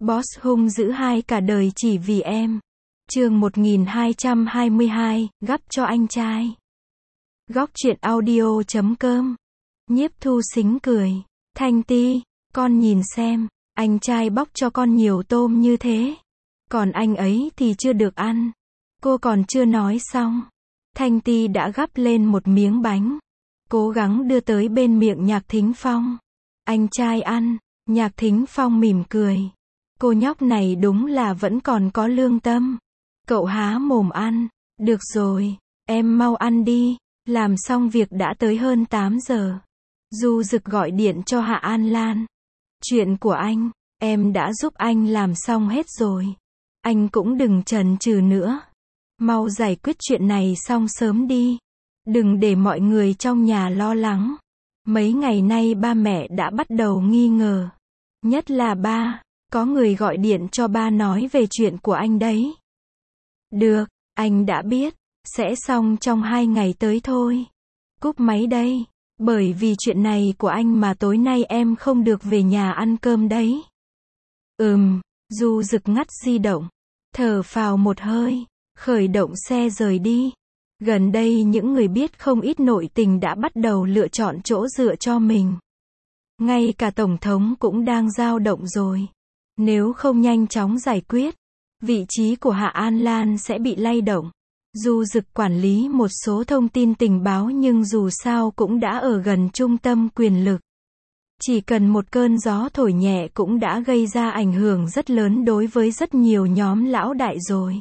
Boss hung dữ hai cả đời chỉ vì em. Chương 1222, gắp cho anh trai. Góc truyện audio.com. Nhiếp Thu Sính cười. Thanh Ti, con nhìn xem, anh trai bóc cho con nhiều tôm như thế. Còn anh ấy thì chưa được ăn. Cô còn chưa nói xong. Thanh Ti đã gắp lên một miếng bánh. Cố gắng đưa tới bên miệng Nhạc Thính Phong. Anh trai ăn. Nhạc Thính Phong mỉm cười. Cô nhóc này đúng là vẫn còn có lương tâm. Cậu há mồm ăn. Được rồi, em mau ăn đi. Làm xong việc đã tới hơn 8 giờ. Du Dực gọi điện cho Hạ An Lan. Chuyện của anh, em đã giúp anh làm xong hết rồi. Anh cũng đừng chần chừ nữa. Mau giải quyết chuyện này xong sớm đi. Đừng để mọi người trong nhà lo lắng. Mấy ngày nay ba mẹ đã bắt đầu nghi ngờ. Nhất là ba, có người gọi điện cho ba nói về chuyện của anh đấy. Được, anh đã biết, sẽ xong trong 2 ngày tới thôi. Cúp máy đây, bởi vì chuyện này của anh mà tối nay em không được về nhà ăn cơm đấy. Du Dực ngắt di động, thở phào một hơi, khởi động xe rời đi. Gần đây những người biết không ít nội tình đã bắt đầu lựa chọn chỗ dựa cho mình. Ngay cả Tổng thống cũng đang dao động rồi. Nếu không nhanh chóng giải quyết, vị trí của Hạ An Lan sẽ bị lay động. Du Dực quản lý một số thông tin tình báo nhưng dù sao cũng đã ở gần trung tâm quyền lực. Chỉ cần một cơn gió thổi nhẹ cũng đã gây ra ảnh hưởng rất lớn đối với rất nhiều nhóm lão đại rồi.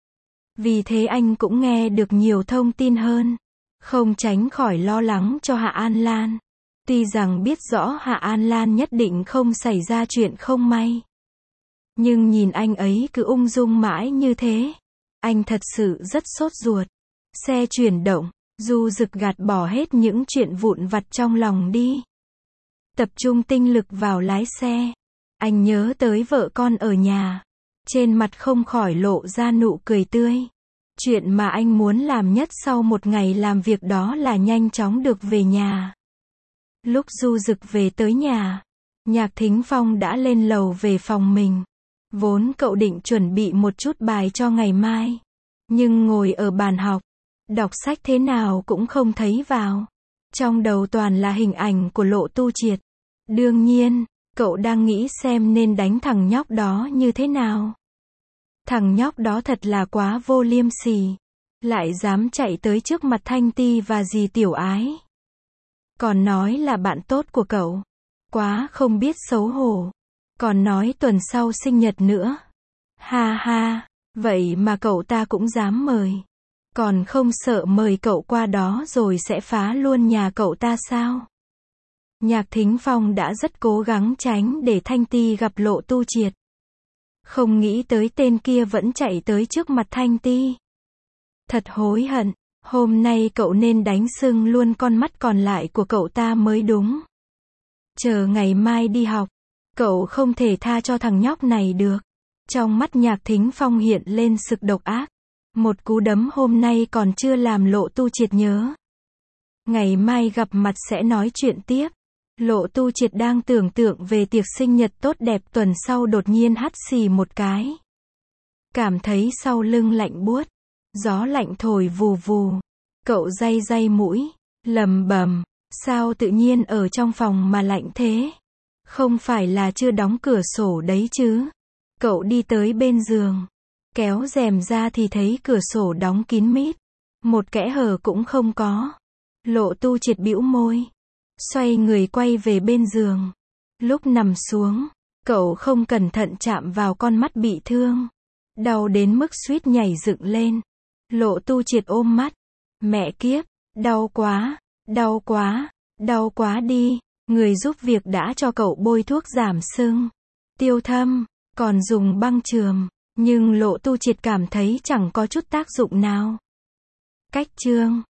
Vì thế anh cũng nghe được nhiều thông tin hơn. Không tránh khỏi lo lắng cho Hạ An Lan. Tuy rằng biết rõ Hạ An Lan nhất định không xảy ra chuyện không may. Nhưng nhìn anh ấy cứ ung dung mãi như thế. Anh thật sự rất sốt ruột. Xe chuyển động, Du Dực gạt bỏ hết những chuyện vụn vặt trong lòng đi. Tập trung tinh lực vào lái xe. Anh nhớ tới vợ con ở nhà. Trên mặt không khỏi lộ ra nụ cười tươi. Chuyện mà anh muốn làm nhất sau một ngày làm việc đó là nhanh chóng được về nhà. Lúc Du Dực về tới nhà, Nhạc Thính Phong đã lên lầu về phòng mình. Vốn cậu định chuẩn bị một chút bài cho ngày mai. Nhưng ngồi ở bàn học, đọc sách thế nào cũng không thấy vào. Trong đầu toàn là hình ảnh của Lộ Tu Triệt. Đương nhiên, cậu đang nghĩ xem nên đánh thằng nhóc đó như thế nào. Thằng nhóc đó thật là quá vô liêm sỉ. Lại dám chạy tới trước mặt Thanh Ti và dì Tiểu Ái. Còn nói là bạn tốt của cậu. Quá không biết xấu hổ. Còn nói tuần sau sinh nhật nữa. Ha ha, vậy mà cậu ta cũng dám mời. Còn không sợ mời cậu qua đó rồi sẽ phá luôn nhà cậu ta sao? Nhạc Thính Phong đã rất cố gắng tránh để Thanh Ti gặp Lộ Tu Triệt. Không nghĩ tới tên kia vẫn chạy tới trước mặt Thanh Ti. Thật hối hận, hôm nay cậu nên đánh sưng luôn con mắt còn lại của cậu ta mới đúng. Chờ ngày mai đi học, cậu không thể tha cho thằng nhóc này được. Trong mắt Nhạc Thính Phong hiện lên sực độc ác. Một cú đấm hôm nay còn chưa làm Lộ Tu Triệt nhớ. Ngày mai gặp mặt sẽ nói chuyện tiếp. Lộ Tu Triệt đang tưởng tượng về tiệc sinh nhật tốt đẹp tuần sau đột nhiên hắt xì một cái. Cảm thấy sau lưng lạnh buốt. Gió lạnh thổi vù vù. Cậu day day mũi, lầm bầm. Sao tự nhiên ở trong phòng mà lạnh thế? Không phải là chưa đóng cửa sổ đấy chứ? Cậu đi tới bên giường. Kéo rèm ra thì thấy cửa sổ đóng kín mít. Một kẽ hở cũng không có. Lộ Tu Triệt bĩu môi. Xoay người quay về bên giường. Lúc nằm xuống, cậu không cẩn thận chạm vào con mắt bị thương. Đau đến mức suýt nhảy dựng lên. Lộ Tu Triệt ôm mắt. Mẹ kiếp, đau quá, đau quá, đau quá đi. Người giúp việc đã cho cậu bôi thuốc giảm sưng. Tiêu thâm, còn dùng băng chườm. Nhưng Lộ Tu Triệt cảm thấy chẳng có chút tác dụng nào. Cách chương